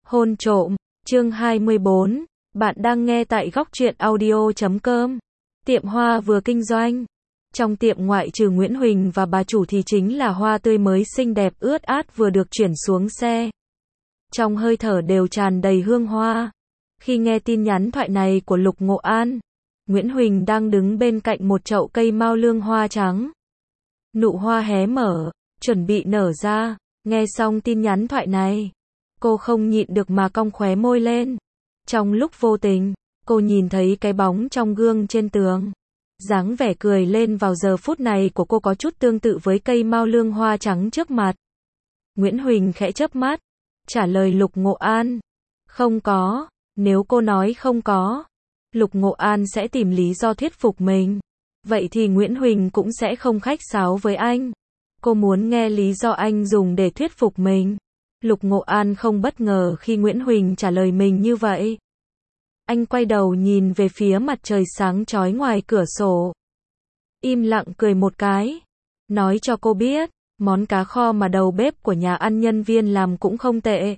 Hôn trộm, chương 24, bạn đang nghe tại góc truyện audio.com. Tiệm hoa vừa kinh doanh. Trong tiệm ngoại trừ Nguyễn Huỳnh và bà chủ thì chính là hoa tươi mới xinh đẹp ướt át vừa được chuyển xuống xe. Trong hơi thở đều tràn đầy hương hoa. Khi nghe tin nhắn thoại này của Lục Ngộ An, Nguyễn Huỳnh đang đứng bên cạnh một chậu cây mao lương hoa trắng. Nụ hoa hé mở, chuẩn bị nở ra. Nghe xong tin nhắn thoại này, cô không nhịn được mà cong khóe môi lên. Trong lúc vô tình, cô nhìn thấy cái bóng trong gương trên tường. Dáng vẻ cười lên vào giờ phút này của cô có chút tương tự với cây mao lương hoa trắng trước mặt. Nguyễn Huỳnh khẽ chớp mắt, trả lời Lục Ngộ An. Không có, nếu cô nói không có, Lục Ngộ An sẽ tìm lý do thuyết phục mình. Vậy thì Nguyễn Huỳnh cũng sẽ không khách sáo với anh. Cô muốn nghe lý do anh dùng để thuyết phục mình. Lục Ngộ An không bất ngờ khi Nguyễn Huỳnh trả lời mình như vậy. Anh quay đầu nhìn về phía mặt trời sáng chói ngoài cửa sổ. Im lặng cười một cái. Nói cho cô biết, món cá kho mà đầu bếp của nhà ăn nhân viên làm cũng không tệ.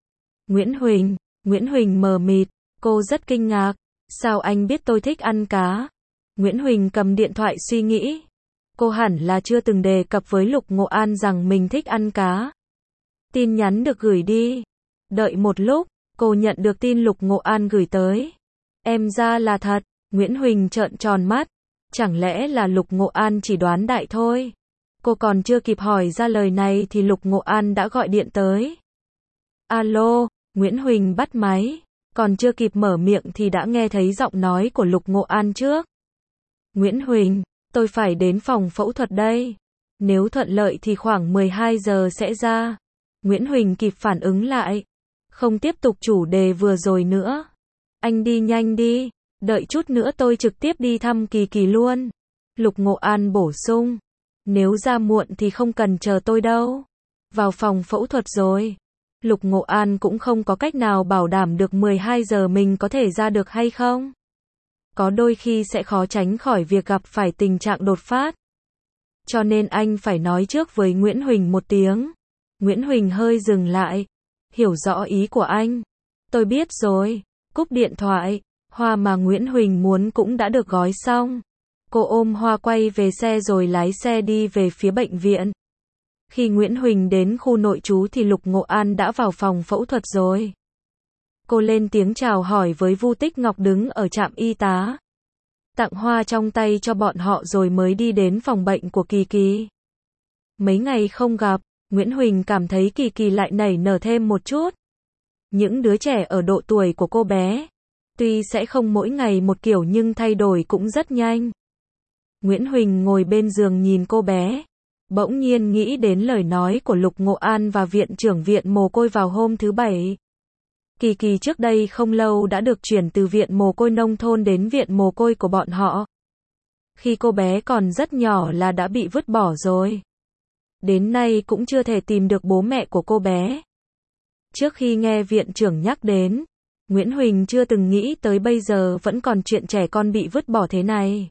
Nguyễn Huỳnh mờ mịt, cô rất kinh ngạc. Sao anh biết tôi thích ăn cá? Nguyễn Huỳnh cầm điện thoại suy nghĩ. Cô hẳn là chưa từng đề cập với Lục Ngộ An rằng mình thích ăn cá. Tin nhắn được gửi đi. Đợi một lúc, cô nhận được tin Lục Ngộ An gửi tới. Em ra là thật. Nguyễn Huỳnh trợn tròn mắt. Chẳng lẽ là Lục Ngộ An chỉ đoán đại thôi? Cô còn chưa kịp hỏi ra lời này thì Lục Ngộ An đã gọi điện tới. Alo, Nguyễn Huỳnh bắt máy. Còn chưa kịp mở miệng thì đã nghe thấy giọng nói của Lục Ngộ An trước. Nguyễn Huỳnh, tôi phải đến phòng phẫu thuật đây. Nếu thuận lợi thì khoảng 12 giờ sẽ ra. Nguyễn Huỳnh kịp phản ứng lại. Không tiếp tục chủ đề vừa rồi nữa. Anh đi nhanh đi. Đợi chút nữa tôi trực tiếp đi thăm Kỳ Kỳ luôn. Lục Ngộ An bổ sung. Nếu ra muộn thì không cần chờ tôi đâu. Vào phòng phẫu thuật rồi. Lục Ngộ An cũng không có cách nào bảo đảm được 12 giờ mình có thể ra được hay không. Có đôi khi sẽ khó tránh khỏi việc gặp phải tình trạng đột phát. Cho nên anh phải nói trước với Nguyễn Huỳnh một tiếng. Nguyễn Huỳnh hơi dừng lại. Hiểu rõ ý của anh. Tôi biết rồi. Cúp điện thoại. Hoa mà Nguyễn Huỳnh muốn cũng đã được gói xong. Cô ôm hoa quay về xe rồi lái xe đi về phía bệnh viện. Khi Nguyễn Huỳnh đến khu nội trú thì Lục Ngộ An đã vào phòng phẫu thuật rồi. Cô lên tiếng chào hỏi với Vu Tích Ngọc đứng ở trạm y tá. Tặng hoa trong tay cho bọn họ rồi mới đi đến phòng bệnh của Kỳ Kỳ. Mấy ngày không gặp, Nguyễn Huỳnh cảm thấy Kỳ Kỳ lại nảy nở thêm một chút. Những đứa trẻ ở độ tuổi của cô bé, tuy sẽ không mỗi ngày một kiểu nhưng thay đổi cũng rất nhanh. Nguyễn Huỳnh ngồi bên giường nhìn cô bé. Bỗng nhiên nghĩ đến lời nói của Lục Ngộ An và viện trưởng viện mồ côi vào hôm thứ Bảy. Kỳ Kỳ trước đây không lâu đã được chuyển từ viện mồ côi nông thôn đến viện mồ côi của bọn họ. Khi cô bé còn rất nhỏ là đã bị vứt bỏ rồi. Đến nay cũng chưa thể tìm được bố mẹ của cô bé. Trước khi nghe viện trưởng nhắc đến, Nguyễn Huỳnh chưa từng nghĩ tới bây giờ vẫn còn chuyện trẻ con bị vứt bỏ thế này.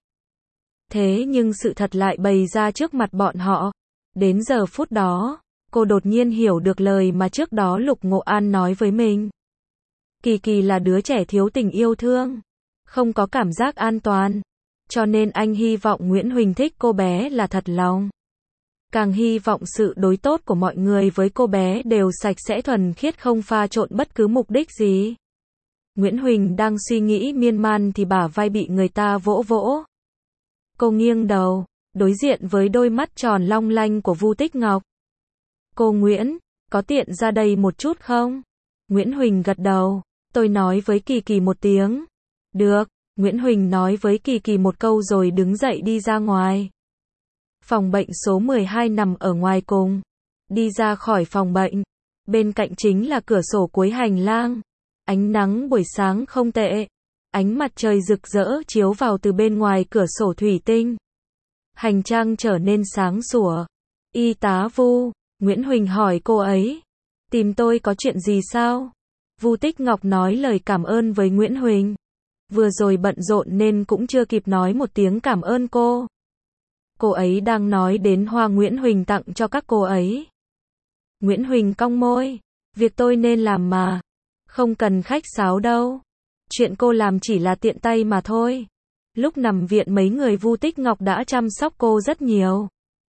Thế nhưng sự thật lại bày ra trước mặt bọn họ. Đến giờ phút đó, cô đột nhiên hiểu được lời mà trước đó Lục Ngộ An nói với mình. Kỳ Kỳ là đứa trẻ thiếu tình yêu thương, không có cảm giác an toàn. Cho nên anh hy vọng Nguyễn Huỳnh thích cô bé là thật lòng. Càng hy vọng sự đối tốt của mọi người với cô bé đều sạch sẽ thuần khiết không pha trộn bất cứ mục đích gì. Nguyễn Huỳnh đang suy nghĩ miên man thì bả vai bị người ta vỗ vỗ. Cô nghiêng đầu, đối diện với đôi mắt tròn long lanh của Vu Tích Ngọc. Cô Nguyễn, có tiện ra đây một chút không? Nguyễn Huỳnh gật đầu, tôi nói với Kỳ Kỳ một tiếng. Được, Nguyễn Huỳnh nói với Kỳ Kỳ một câu rồi đứng dậy đi ra ngoài. Phòng bệnh số 12 nằm ở ngoài cùng. Đi ra khỏi phòng bệnh, bên cạnh chính là cửa sổ cuối hành lang. Ánh nắng buổi sáng không tệ. Ánh mặt trời rực rỡ chiếu vào từ bên ngoài cửa sổ thủy tinh. Hành trang trở nên sáng sủa. Y tá Vu, Nguyễn Huỳnh hỏi cô ấy. Tìm tôi có chuyện gì sao? Vu Tích Ngọc nói lời cảm ơn với Nguyễn Huỳnh. Vừa rồi bận rộn nên cũng chưa kịp nói một tiếng cảm ơn cô. Cô ấy đang nói đến hoa Nguyễn Huỳnh tặng cho các cô ấy. Nguyễn Huỳnh cong môi. Việc tôi nên làm mà. Không cần khách sáo đâu. Chuyện cô làm chỉ là tiện tay mà thôi. Lúc nằm viện mấy người Vu Tích Ngọc đã chăm sóc cô rất nhiều.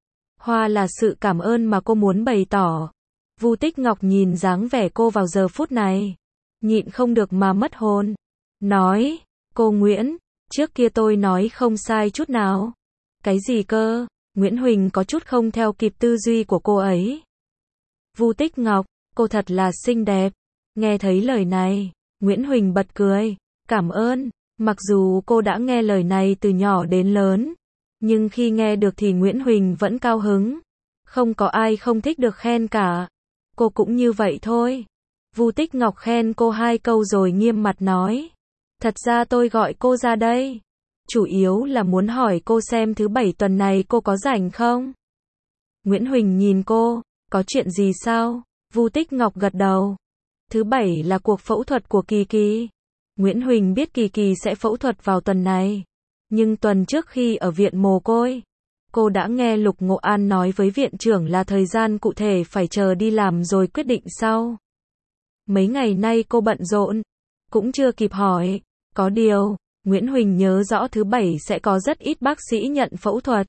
Hoa là sự cảm ơn mà cô muốn bày tỏ. Vu Tích Ngọc nhìn dáng vẻ cô vào giờ phút này, nhịn không được mà mất hồn. Nói, cô Nguyễn, trước kia tôi nói không sai chút nào. Cái gì cơ? Nguyễn Huỳnh có chút không theo kịp tư duy của cô ấy. Vu Tích Ngọc, cô thật là xinh đẹp. Nghe thấy lời này, Nguyễn Huỳnh bật cười. Cảm ơn. Mặc dù cô đã nghe lời này từ nhỏ đến lớn, nhưng khi nghe được thì Nguyễn Huỳnh vẫn cao hứng. Không có ai không thích được khen cả. Cô cũng như vậy thôi. Vu Tích Ngọc khen cô 2 câu rồi nghiêm mặt nói. Thật ra tôi gọi cô ra đây, chủ yếu là muốn hỏi cô xem thứ 7 tuần này cô có rảnh không? Nguyễn Huỳnh nhìn cô, có chuyện gì sao? Vu Tích Ngọc gật đầu. Thứ 7 là cuộc phẫu thuật của Kỳ Kỳ. Nguyễn Huỳnh biết Kỳ Kỳ sẽ phẫu thuật vào tuần này. Nhưng tuần trước khi ở viện mồ côi, cô đã nghe Lục Ngộ An nói với viện trưởng là thời gian cụ thể phải chờ đi làm rồi quyết định sau. Mấy ngày nay cô bận rộn, cũng chưa kịp hỏi. Có điều, Nguyễn Huỳnh nhớ rõ thứ 7 sẽ có rất ít bác sĩ nhận phẫu thuật.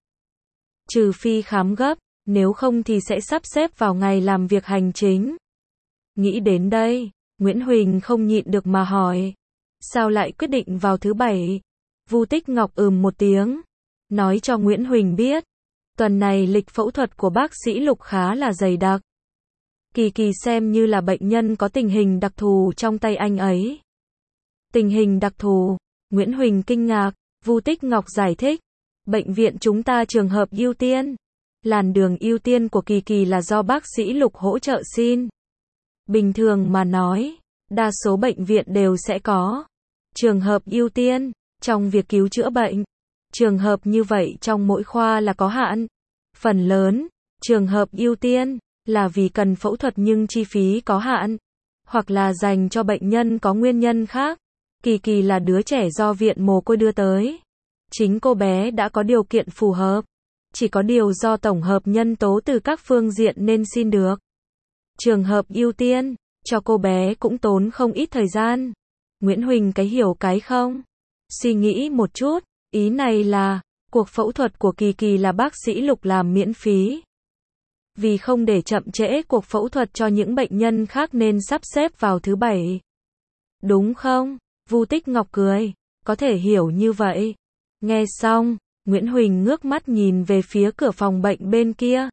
Trừ phi khám gấp, nếu không thì sẽ sắp xếp vào ngày làm việc hành chính. Nghĩ đến đây, Nguyễn Huỳnh không nhịn được mà hỏi. Sao lại quyết định vào thứ 7? Vu Tích Ngọc một tiếng, nói cho Nguyễn Huỳnh biết. Tuần này lịch phẫu thuật của bác sĩ Lục khá là dày đặc. Kỳ Kỳ xem như là bệnh nhân có tình hình đặc thù trong tay anh ấy. Tình hình đặc thù? Nguyễn Huỳnh kinh ngạc. Vu Tích Ngọc giải thích. Bệnh viện chúng ta trường hợp ưu tiên. Làn đường ưu tiên của Kỳ Kỳ là do bác sĩ Lục hỗ trợ xin. Bình thường mà nói, đa số bệnh viện đều sẽ có trường hợp ưu tiên trong việc cứu chữa bệnh. Trường hợp như vậy trong mỗi khoa là có hạn. Phần lớn, trường hợp ưu tiên là vì cần phẫu thuật nhưng chi phí có hạn, hoặc là dành cho bệnh nhân có nguyên nhân khác. Kỳ Kỳ là đứa trẻ do viện mồ côi đưa tới. Chính cô bé đã có điều kiện phù hợp, chỉ có điều do tổng hợp nhân tố từ các phương diện nên xin được trường hợp ưu tiên, cho cô bé cũng tốn không ít thời gian. Nguyễn Huỳnh cái hiểu cái không? Suy nghĩ một chút, ý này là, cuộc phẫu thuật của Kỳ Kỳ là bác sĩ Lục làm miễn phí. Vì không để chậm trễ cuộc phẫu thuật cho những bệnh nhân khác nên sắp xếp vào thứ 7. Đúng không? Vu Tích Ngọc cười. Có thể hiểu như vậy. Nghe xong, Nguyễn Huỳnh ngước mắt nhìn về phía cửa phòng bệnh bên kia.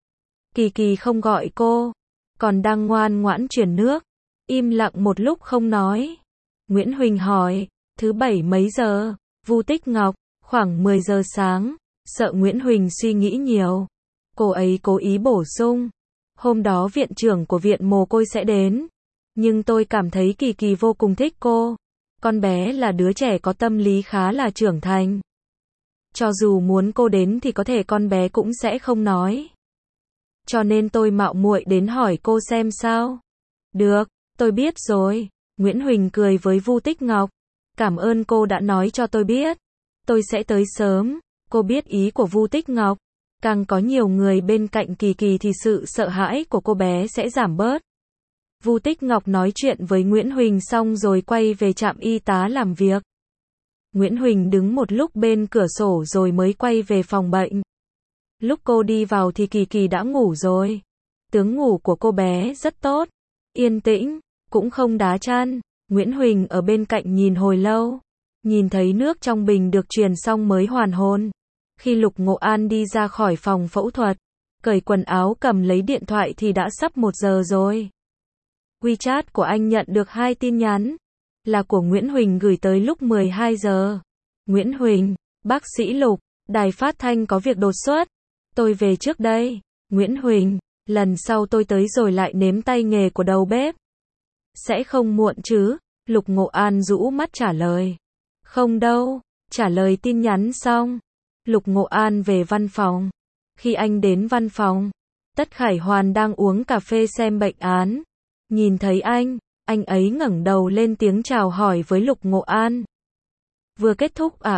Kỳ Kỳ không gọi cô, còn đang ngoan ngoãn chuyển nước. Im lặng một lúc không nói. Nguyễn Huỳnh hỏi, thứ 7 mấy giờ? Vu Tích Ngọc, khoảng 10 giờ sáng. Sợ Nguyễn Huỳnh suy nghĩ nhiều, cô ấy cố ý bổ sung. Hôm đó viện trưởng của viện mồ côi sẽ đến. Nhưng tôi cảm thấy Kỳ Kỳ vô cùng thích cô. Con bé là đứa trẻ có tâm lý khá là trưởng thành. Cho dù muốn cô đến thì có thể con bé cũng sẽ không nói. Cho nên tôi mạo muội đến hỏi cô xem sao. Được, tôi biết rồi. Nguyễn Huỳnh cười với Vu Tích Ngọc. Cảm ơn cô đã nói cho tôi biết. Tôi sẽ tới sớm. Cô biết ý của Vu Tích Ngọc. Càng có nhiều người bên cạnh Kỳ Kỳ thì sự sợ hãi của cô bé sẽ giảm bớt. Vu Tích Ngọc nói chuyện với Nguyễn Huỳnh xong rồi quay về trạm y tá làm việc. Nguyễn Huỳnh đứng một lúc bên cửa sổ rồi mới quay về phòng bệnh. Lúc cô đi vào thì Kỳ Kỳ đã ngủ rồi. Tướng ngủ của cô bé rất tốt, yên tĩnh, cũng không đá chăn. Nguyễn Huỳnh ở bên cạnh nhìn hồi lâu, nhìn thấy nước trong bình được truyền xong mới hoàn hồn. Khi Lục Ngộ An đi ra khỏi phòng phẫu thuật, cởi quần áo cầm lấy điện thoại thì đã sắp 1 giờ rồi. WeChat của anh nhận được 2 tin nhắn, là của Nguyễn Huỳnh gửi tới lúc 12 giờ. Nguyễn Huỳnh, bác sĩ Lục, đài phát thanh có việc đột xuất. Tôi về trước đây. Nguyễn Huỳnh, lần sau tôi tới rồi lại nếm tay nghề của đầu bếp. Sẽ không muộn chứ? Lục Ngộ An rũ mắt trả lời. Không đâu. Trả lời tin nhắn xong, Lục Ngộ An về văn phòng. Khi anh đến văn phòng, Tất Khải Hoàn đang uống cà phê xem bệnh án. Nhìn thấy anh ấy ngẩng đầu lên tiếng chào hỏi với Lục Ngộ An. Vừa kết thúc à?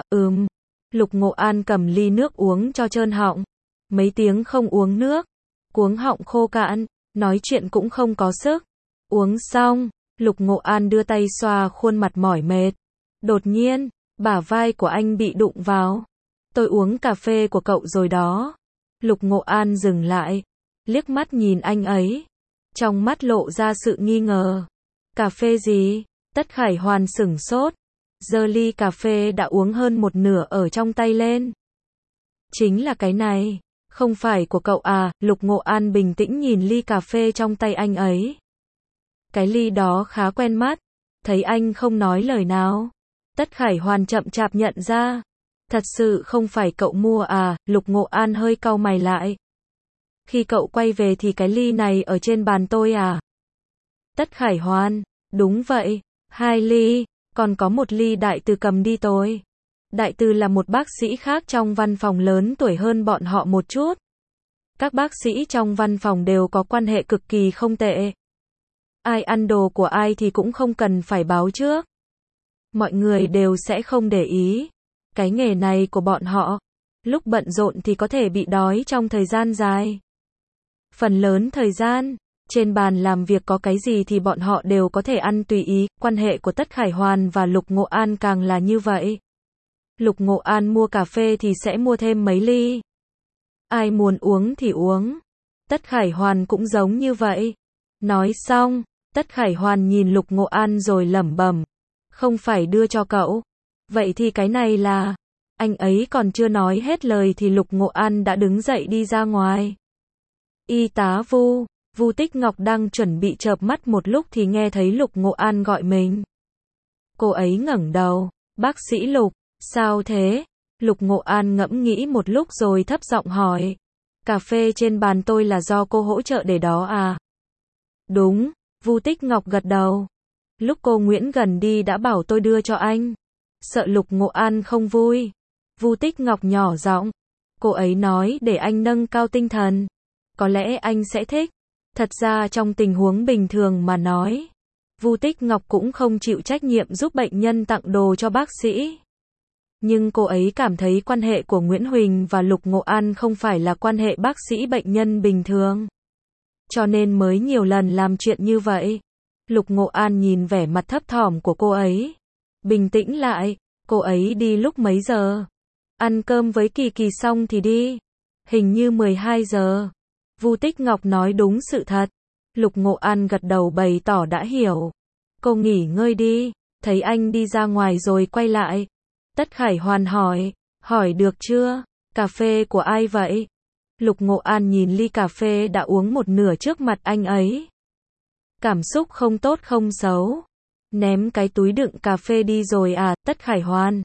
Lục Ngộ An cầm ly nước uống cho trơn họng. Mấy tiếng không uống nước, cuống họng khô cạn, nói chuyện cũng không có sức. Uống xong, Lục Ngộ An đưa tay xoa khuôn mặt mỏi mệt. Đột nhiên, bả vai của anh bị đụng vào. Tôi uống cà phê của cậu rồi đó. Lục Ngộ An dừng lại, liếc mắt nhìn anh ấy. Trong mắt lộ ra sự nghi ngờ. Cà phê gì? Tất Khải Hoàn sửng sốt. Giơ ly cà phê đã uống hơn một nửa ở trong tay lên. Chính là cái này. Không phải của cậu à? Lục Ngộ An bình tĩnh nhìn ly cà phê trong tay anh ấy. Cái ly đó khá quen mắt. Thấy anh không nói lời nào, Tất Khải Hoàn chậm chạp nhận ra. Thật sự không phải cậu mua à? Lục Ngộ An hơi cau mày lại. Khi cậu quay về thì cái ly này ở trên bàn tôi à? Tất Khải Hoàn, đúng vậy, 2 ly, còn có một ly Đại Từ cầm đi tôi. Đại Từ là một bác sĩ khác trong văn phòng lớn tuổi hơn bọn họ một chút. Các bác sĩ trong văn phòng đều có quan hệ cực kỳ không tệ. Ai ăn đồ của ai thì cũng không cần phải báo trước. Mọi người đều sẽ không để ý. Cái nghề này của bọn họ, lúc bận rộn thì có thể bị đói trong thời gian dài. Phần lớn thời gian, trên bàn làm việc có cái gì thì bọn họ đều có thể ăn tùy ý. Quan hệ của Tất Khải Hoàn và Lục Ngộ An càng là như vậy. Lục Ngộ An mua cà phê thì sẽ mua thêm mấy ly. Ai muốn uống thì uống. Tất Khải Hoàn cũng giống như vậy. Nói xong, Tất Khải Hoàn nhìn Lục Ngộ An rồi lẩm bẩm. Không phải đưa cho cậu. Vậy thì cái này là... Anh ấy còn chưa nói hết lời thì Lục Ngộ An đã đứng dậy đi ra ngoài. Y tá Vu Tích Ngọc đang chuẩn bị chợp mắt một lúc thì nghe thấy Lục Ngộ An gọi mình. Cô ấy ngẩng đầu. Bác sĩ Lục, sao thế? Lục Ngộ An ngẫm nghĩ một lúc rồi thấp giọng hỏi. Cà phê trên bàn tôi là do cô hỗ trợ để đó à? Đúng, Vu Tích Ngọc gật đầu. Lúc cô Nguyễn gần đi đã bảo tôi đưa cho anh. Sợ Lục Ngộ An không vui. Vu Tích Ngọc nhỏ giọng. Cô ấy nói để anh nâng cao tinh thần. Có lẽ anh sẽ thích. Thật ra trong tình huống bình thường mà nói, Vu Tích Ngọc cũng không chịu trách nhiệm giúp bệnh nhân tặng đồ cho bác sĩ. Nhưng cô ấy cảm thấy quan hệ của Nguyễn Huỳnh và Lục Ngộ An không phải là quan hệ bác sĩ bệnh nhân bình thường. Cho nên mới nhiều lần làm chuyện như vậy. Lục Ngộ An nhìn vẻ mặt thấp thỏm của cô ấy. Bình tĩnh lại, cô ấy đi lúc mấy giờ? Ăn cơm với Kỳ Kỳ xong thì đi. Hình như 12 giờ. Vu Tích Ngọc nói đúng sự thật. Lục Ngộ An gật đầu bày tỏ đã hiểu. Cô nghỉ ngơi đi. Thấy anh đi ra ngoài rồi quay lại. Tất Khải Hoàn hỏi được chưa? Cà phê của ai vậy? Lục Ngộ An nhìn ly cà phê đã uống một nửa trước mặt anh ấy. Cảm xúc không tốt không xấu. Ném cái túi đựng cà phê đi rồi à? Tất Khải Hoàn.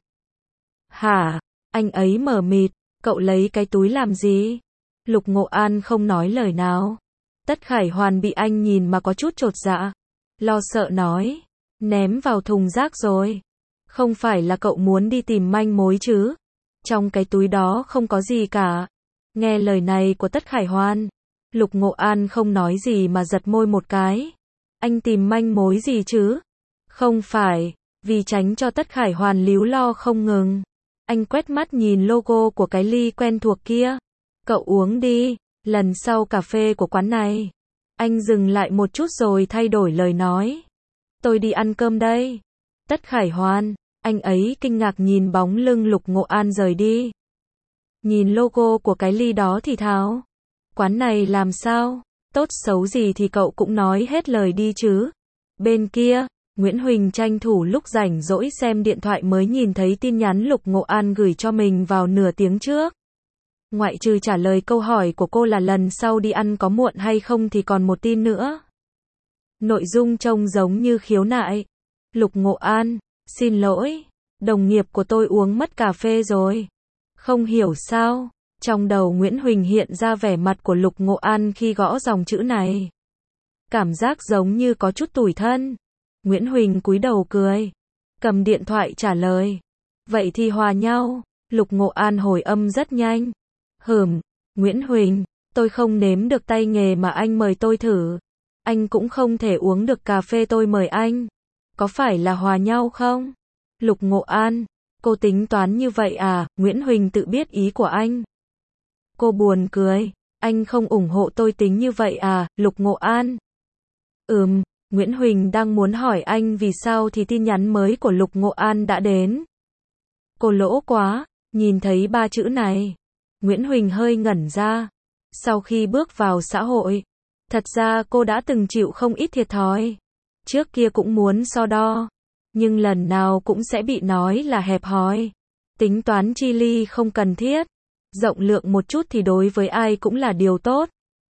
Hả? Anh ấy mờ mịt. Cậu lấy cái túi làm gì? Lục Ngộ An không nói lời nào. Tất Khải Hoàn bị anh nhìn mà có chút chột dạ. Lo sợ nói. Ném vào thùng rác rồi. Không phải là cậu muốn đi tìm manh mối chứ? Trong cái túi đó không có gì cả. Nghe lời này của Tất Khải Hoàn, Lục Ngộ An không nói gì mà giật môi một cái. Anh tìm manh mối gì chứ? Không phải, vì tránh cho Tất Khải Hoàn líu lo không ngừng. Anh quét mắt nhìn logo của cái ly quen thuộc kia. Cậu uống đi, lần sau cà phê của quán này. Anh dừng lại một chút rồi thay đổi lời nói. Tôi đi ăn cơm đây. Tất Khải Hoàn, anh ấy kinh ngạc nhìn bóng lưng Lục Ngộ An rời đi. Nhìn logo của cái ly đó thì thào. Quán này làm sao? Tốt xấu gì thì cậu cũng nói hết lời đi chứ. Bên kia, Nguyễn Huỳnh tranh thủ lúc rảnh rỗi xem điện thoại mới nhìn thấy tin nhắn Lục Ngộ An gửi cho mình vào nửa tiếng trước. Ngoại trừ trả lời câu hỏi của cô là lần sau đi ăn có muộn hay không thì còn một tin nữa. Nội dung trông giống như khiếu nại. Lục Ngộ An, xin lỗi, đồng nghiệp của tôi uống mất cà phê rồi. Không hiểu sao, trong đầu Nguyễn Huỳnh hiện ra vẻ mặt của Lục Ngộ An khi gõ dòng chữ này. Cảm giác giống như có chút tủi thân. Nguyễn Huỳnh cúi đầu cười, cầm điện thoại trả lời. Vậy thì hòa nhau. Lục Ngộ An hồi âm rất nhanh. Nguyễn Huỳnh, tôi không nếm được tay nghề mà anh mời tôi thử. Anh cũng không thể uống được cà phê tôi mời anh. Có phải là hòa nhau không? Lục Ngộ An, cô tính toán như vậy à? Nguyễn Huỳnh tự biết ý của anh. Cô buồn cười, anh không ủng hộ tôi tính như vậy à? Lục Ngộ An. Nguyễn Huỳnh đang muốn hỏi anh vì sao thì tin nhắn mới của Lục Ngộ An đã đến. Cô lỗ quá, nhìn thấy 3 chữ này. Nguyễn Huỳnh hơi ngẩn ra. Sau khi bước vào xã hội, thật ra cô đã từng chịu không ít thiệt thòi. Trước kia cũng muốn so đo, nhưng lần nào cũng sẽ bị nói là hẹp hòi. Tính toán chi ly không cần thiết. Rộng lượng một chút thì đối với ai cũng là điều tốt.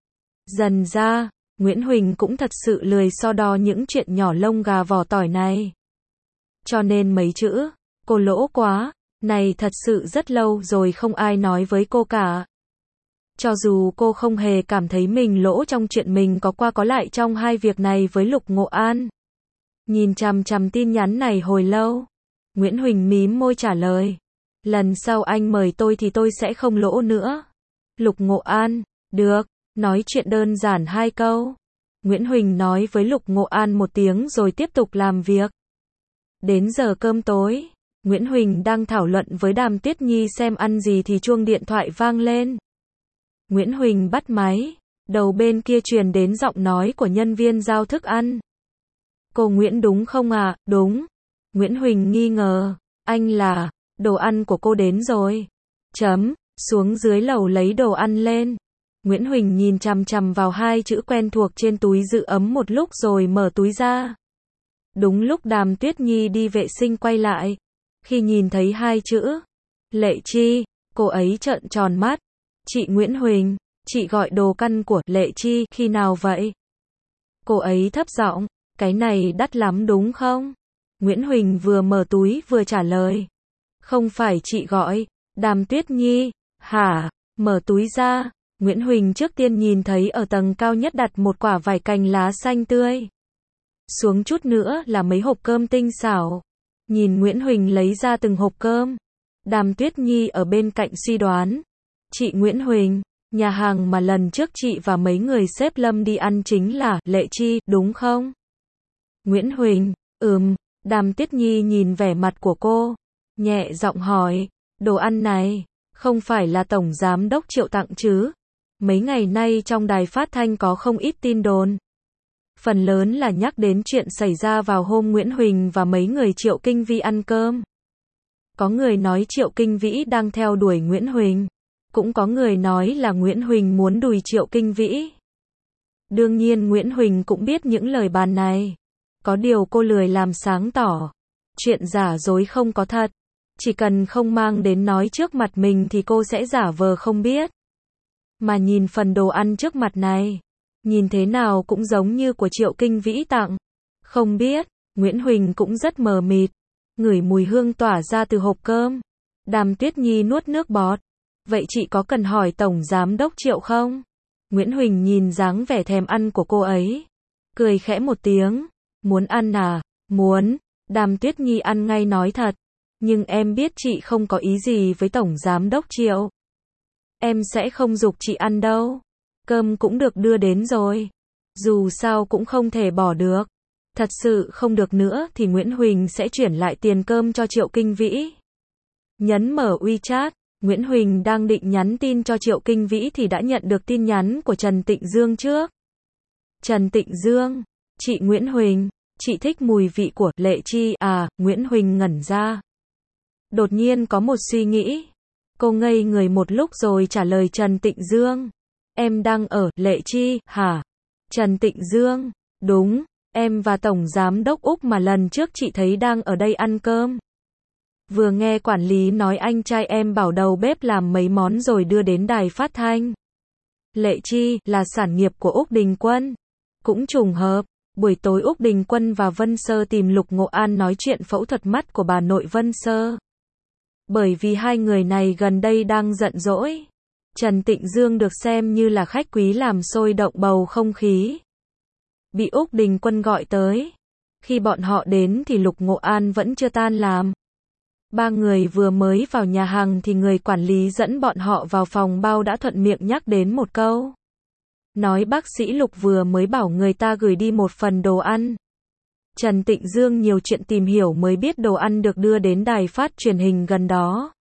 Dần ra, Nguyễn Huỳnh cũng thật sự lười so đo những chuyện nhỏ lông gà vỏ tỏi này. Cho nên mấy chữ, cô lỗ quá, này thật sự rất lâu rồi không ai nói với cô cả. Cho dù cô không hề cảm thấy mình lỗ trong chuyện mình có qua có lại trong hai việc này với Lục Ngộ An. Nhìn chằm chằm tin nhắn này hồi lâu, Nguyễn Huỳnh mím môi trả lời. Lần sau anh mời tôi thì tôi sẽ không lỗ nữa. Lục Ngộ An, được, nói chuyện đơn giản 2 câu. Nguyễn Huỳnh nói với Lục Ngộ An một tiếng rồi tiếp tục làm việc. Đến giờ cơm tối, Nguyễn Huỳnh đang thảo luận với Đàm Tuyết Nhi xem ăn gì thì chuông điện thoại vang lên. Nguyễn Huỳnh bắt máy, đầu bên kia truyền đến giọng nói của nhân viên giao thức ăn. Cô Nguyễn đúng không ạ? Đúng. Nguyễn Huỳnh nghi ngờ, anh là, đồ ăn của cô đến rồi. Xuống dưới lầu lấy đồ ăn lên. Nguyễn Huỳnh nhìn chằm chằm vào 2 chữ quen thuộc trên túi giữ ấm một lúc rồi mở túi ra. Đúng lúc Đàm Tuyết Nhi đi vệ sinh quay lại. Khi nhìn thấy 2 chữ, Lệ Chi, cô ấy trợn tròn mắt. Chị Nguyễn Huỳnh, chị gọi đồ căn của Lệ Chi khi nào vậy? Cô ấy thấp giọng, cái này đắt lắm đúng không? Nguyễn Huỳnh vừa mở túi vừa trả lời. Không phải chị gọi, Đàm Tuyết Nhi, hả? Mở túi ra, Nguyễn Huỳnh trước tiên nhìn thấy ở tầng cao nhất đặt một quả vải cành lá xanh tươi. Xuống chút nữa là mấy hộp cơm tinh xảo. Nhìn Nguyễn Huỳnh lấy ra từng hộp cơm. Đàm Tuyết Nhi ở bên cạnh suy đoán. Chị Nguyễn Huỳnh, nhà hàng mà lần trước chị và mấy người xếp Lâm đi ăn chính là Lệ Chi, đúng không? Nguyễn Huỳnh, Đàm Tuyết Nhi nhìn vẻ mặt của cô, nhẹ giọng hỏi, đồ ăn này, không phải là Tổng Giám Đốc Triệu tặng chứ? Mấy ngày nay trong đài phát thanh có không ít tin đồn. Phần lớn là nhắc đến chuyện xảy ra vào hôm Nguyễn Huỳnh và mấy người Triệu Kinh Vĩ ăn cơm. Có người nói Triệu Kinh Vĩ đang theo đuổi Nguyễn Huỳnh. Cũng có người nói là Nguyễn Huỳnh muốn đùi Triệu Kinh Vĩ. Đương nhiên Nguyễn Huỳnh cũng biết những lời bàn này. Có điều cô lười làm sáng tỏ. Chuyện giả dối không có thật. Chỉ cần không mang đến nói trước mặt mình thì cô sẽ giả vờ không biết. Mà nhìn phần đồ ăn trước mặt này, nhìn thế nào cũng giống như của Triệu Kinh Vĩ tặng. Không biết, Nguyễn Huỳnh cũng rất mờ mịt. Ngửi mùi hương tỏa ra từ hộp cơm. Đàm Tuyết Nhi nuốt nước bọt. Vậy chị có cần hỏi Tổng Giám Đốc Triệu không? Nguyễn Huỳnh nhìn dáng vẻ thèm ăn của cô ấy. Cười khẽ một tiếng. Muốn ăn à? Muốn. Đàm Tuyết Nhi ăn ngay nói thật. Nhưng em biết chị không có ý gì với Tổng Giám Đốc Triệu. Em sẽ không giục chị ăn đâu. Cơm cũng được đưa đến rồi. Dù sao cũng không thể bỏ được. Thật sự không được nữa thì Nguyễn Huỳnh sẽ chuyển lại tiền cơm cho Triệu Kinh Vĩ. Nhấn mở WeChat. Nguyễn Huỳnh đang định nhắn tin cho Triệu Kinh Vĩ thì đã nhận được tin nhắn của Trần Tịnh Dương trước. Trần Tịnh Dương, chị Nguyễn Huỳnh, chị thích mùi vị của Lệ Chi à? Nguyễn Huỳnh ngẩn ra. Đột nhiên có một suy nghĩ. Cô ngây người một lúc rồi trả lời Trần Tịnh Dương. Em đang ở Lệ Chi, hả? Trần Tịnh Dương, đúng, em và Tổng Giám Đốc Úc mà lần trước chị thấy đang ở đây ăn cơm. Vừa nghe quản lý nói anh trai em bảo đầu bếp làm mấy món rồi đưa đến đài phát thanh. Lệ Chi là sản nghiệp của Úc Đình Quân. Cũng trùng hợp, buổi tối Úc Đình Quân và Vân Sơ tìm Lục Ngộ An nói chuyện phẫu thuật mắt của bà nội Vân Sơ. Bởi vì hai người này gần đây đang giận dỗi. Trần Tịnh Dương được xem như là khách quý làm sôi động bầu không khí. Bị Úc Đình Quân gọi tới. Khi bọn họ đến thì Lục Ngộ An vẫn chưa tan làm. Ba người vừa mới vào nhà hàng thì người quản lý dẫn bọn họ vào phòng bao đã thuận miệng nhắc đến một câu. Nói bác sĩ Lục vừa mới bảo người ta gửi đi một phần đồ ăn. Trần Tịnh Dương nhiều chuyện tìm hiểu mới biết đồ ăn được đưa đến đài phát truyền hình gần đó.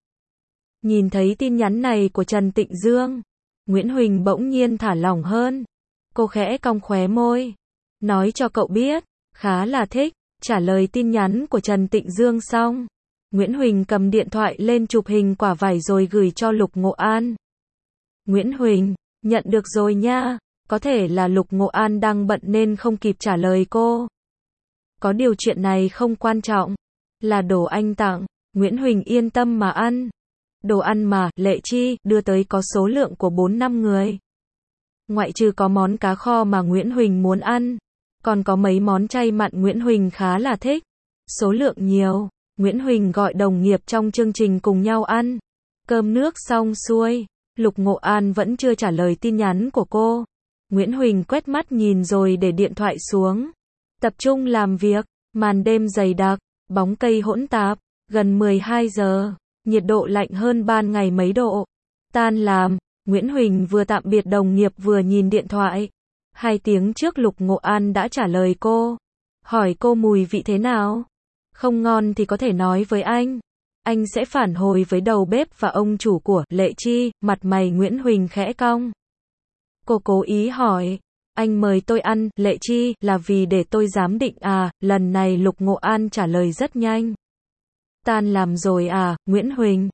Nhìn thấy tin nhắn này của Trần Tịnh Dương, Nguyễn Huỳnh bỗng nhiên thả lỏng hơn. Cô khẽ cong khóe môi. Nói cho cậu biết, khá là thích. Trả lời tin nhắn của Trần Tịnh Dương xong, Nguyễn Huỳnh cầm điện thoại lên chụp hình quả vải rồi gửi cho Lục Ngộ An. Nguyễn Huỳnh, nhận được rồi nha. Có thể là Lục Ngộ An đang bận nên không kịp trả lời cô. Có điều chuyện này không quan trọng. Là đồ anh tặng, Nguyễn Huỳnh yên tâm mà ăn. Đồ ăn mà, Lệ Chi, đưa tới có số lượng của 4-5 người. Ngoại trừ có món cá kho mà Nguyễn Huỳnh muốn ăn, còn có mấy món chay mặn Nguyễn Huỳnh khá là thích. Số lượng nhiều, Nguyễn Huỳnh gọi đồng nghiệp trong chương trình cùng nhau ăn. Cơm nước xong xuôi, Lục Ngộ An vẫn chưa trả lời tin nhắn của cô. Nguyễn Huỳnh quét mắt nhìn rồi để điện thoại xuống. Tập trung làm việc, màn đêm dày đặc, bóng cây hỗn tạp, gần 12 giờ, nhiệt độ lạnh hơn ban ngày mấy độ. Tan làm, Nguyễn Huỳnh vừa tạm biệt đồng nghiệp vừa nhìn điện thoại. 2 tiếng trước Lục Ngộ An đã trả lời cô. Hỏi cô mùi vị thế nào? Không ngon thì có thể nói với anh. Anh sẽ phản hồi với đầu bếp và ông chủ của Lệ Chi. Mặt mày Nguyễn Huỳnh khẽ cong. Cô cố ý hỏi. Anh mời tôi ăn, Lệ Chi, là vì để tôi giám định à? Lần này Lục Ngộ An trả lời rất nhanh. Tan làm rồi à, Nguyễn Huỳnh?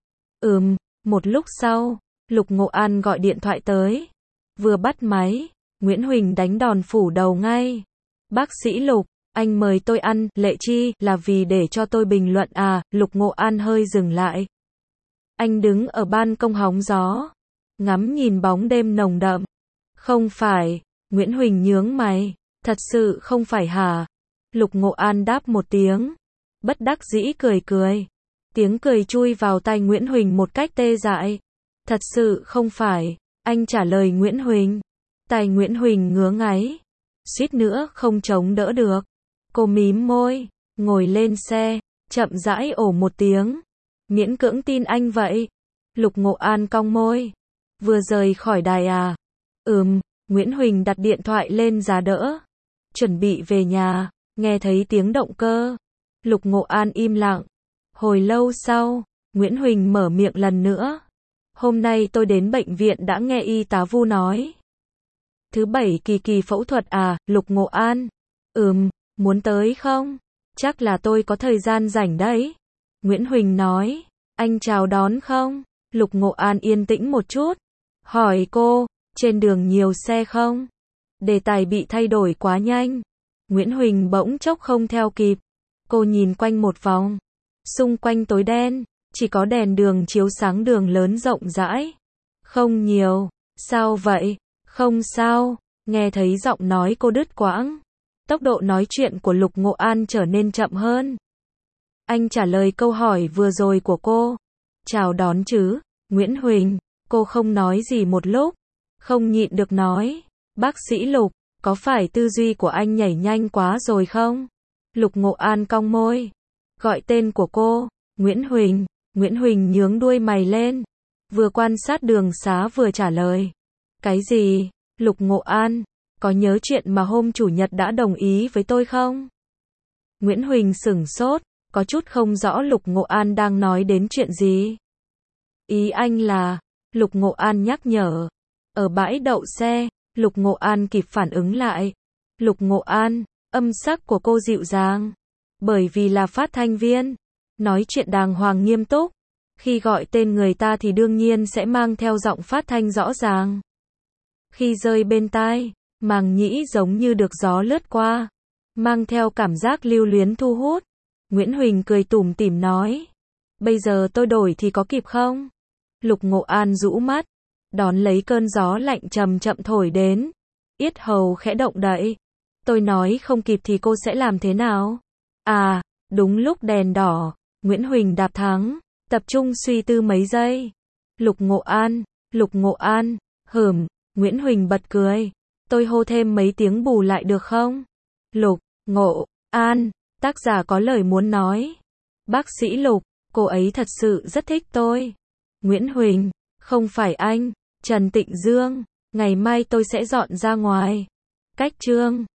Một lúc sau, Lục Ngộ An gọi điện thoại tới. Vừa bắt máy, Nguyễn Huỳnh đánh đòn phủ đầu ngay. Bác sĩ Lục, anh mời tôi ăn, Lệ Chi, là vì để cho tôi bình luận à? Lục Ngộ An hơi dừng lại. Anh đứng ở ban công hóng gió, ngắm nhìn bóng đêm nồng đậm. Không phải, Nguyễn Huỳnh nhướng mày. Thật sự không phải hả? Lục Ngộ An đáp một tiếng. Bất đắc dĩ cười cười. Tiếng cười chui vào tai Nguyễn Huỳnh một cách tê dại. Thật sự không phải, anh trả lời Nguyễn Huỳnh. Tai Nguyễn Huỳnh ngứa ngáy. Suýt nữa không chống đỡ được. Cô mím môi, ngồi lên xe, chậm rãi ồ một tiếng. Miễn cưỡng tin anh vậy. Lục Ngộ An cong môi. Vừa rời khỏi đài à? Nguyễn Huỳnh đặt điện thoại lên giá đỡ. Chuẩn bị về nhà, nghe thấy tiếng động cơ. Lục Ngộ An im lặng. Hồi lâu sau, Nguyễn Huỳnh mở miệng lần nữa. Hôm nay tôi đến bệnh viện đã nghe y tá Vu nói. Thứ 7 kỳ phẫu thuật à, Lục Ngộ An? Muốn tới không? Chắc là tôi có thời gian rảnh đấy. Nguyễn Huỳnh nói. Anh chào đón không? Lục Ngộ An yên tĩnh một chút. Hỏi cô, trên đường nhiều xe không? Đề tài bị thay đổi quá nhanh. Nguyễn Huỳnh bỗng chốc không theo kịp. Cô nhìn quanh một vòng. Xung quanh tối đen, chỉ có đèn đường chiếu sáng đường lớn rộng rãi. Không nhiều. Sao vậy? Không sao. Nghe thấy giọng nói cô đứt quãng. Tốc độ nói chuyện của Lục Ngộ An trở nên chậm hơn. Anh trả lời câu hỏi vừa rồi của cô. Chào đón chứ, Nguyễn Huỳnh. Cô không nói gì một lúc. Không nhịn được nói. Bác sĩ Lục, có phải tư duy của anh nhảy nhanh quá rồi không? Lục Ngộ An cong môi. Gọi tên của cô, Nguyễn Huỳnh. Nguyễn Huỳnh nhướng đuôi mày lên. Vừa quan sát đường xá vừa trả lời. Cái gì? Lục Ngộ An, có nhớ chuyện mà hôm chủ nhật đã đồng ý với tôi không? Nguyễn Huỳnh sửng sốt, có chút không rõ Lục Ngộ An đang nói đến chuyện gì. Ý anh là, Lục Ngộ An nhắc nhở. Ở bãi đậu xe, Lục Ngộ An kịp phản ứng lại. Lục Ngộ An, âm sắc của cô dịu dàng. Bởi vì là phát thanh viên, nói chuyện đàng hoàng nghiêm túc. Khi gọi tên người ta thì đương nhiên sẽ mang theo giọng phát thanh rõ ràng. Khi rơi bên tai, màng nhĩ giống như được gió lướt qua, mang theo cảm giác lưu luyến thu hút. Nguyễn Huỳnh cười tủm tỉm nói. Bây giờ tôi đổi thì có kịp không? Lục Ngộ An rũ mắt, đón lấy cơn gió lạnh chậm chậm thổi đến. Yết hầu khẽ động đậy. Tôi nói không kịp thì cô sẽ làm thế nào? À, đúng lúc đèn đỏ, Nguyễn Huỳnh đạp thắng, tập trung suy tư mấy giây. Lục Ngộ An, Nguyễn Huỳnh bật cười. Tôi hô thêm mấy tiếng bù lại được không? Lục Ngộ An, tác giả có lời muốn nói. Bác sĩ Lục, cô ấy thật sự rất thích tôi. Nguyễn Huỳnh, không phải anh, Trần Tịnh Dương, ngày mai tôi sẽ dọn ra ngoài. Cách chương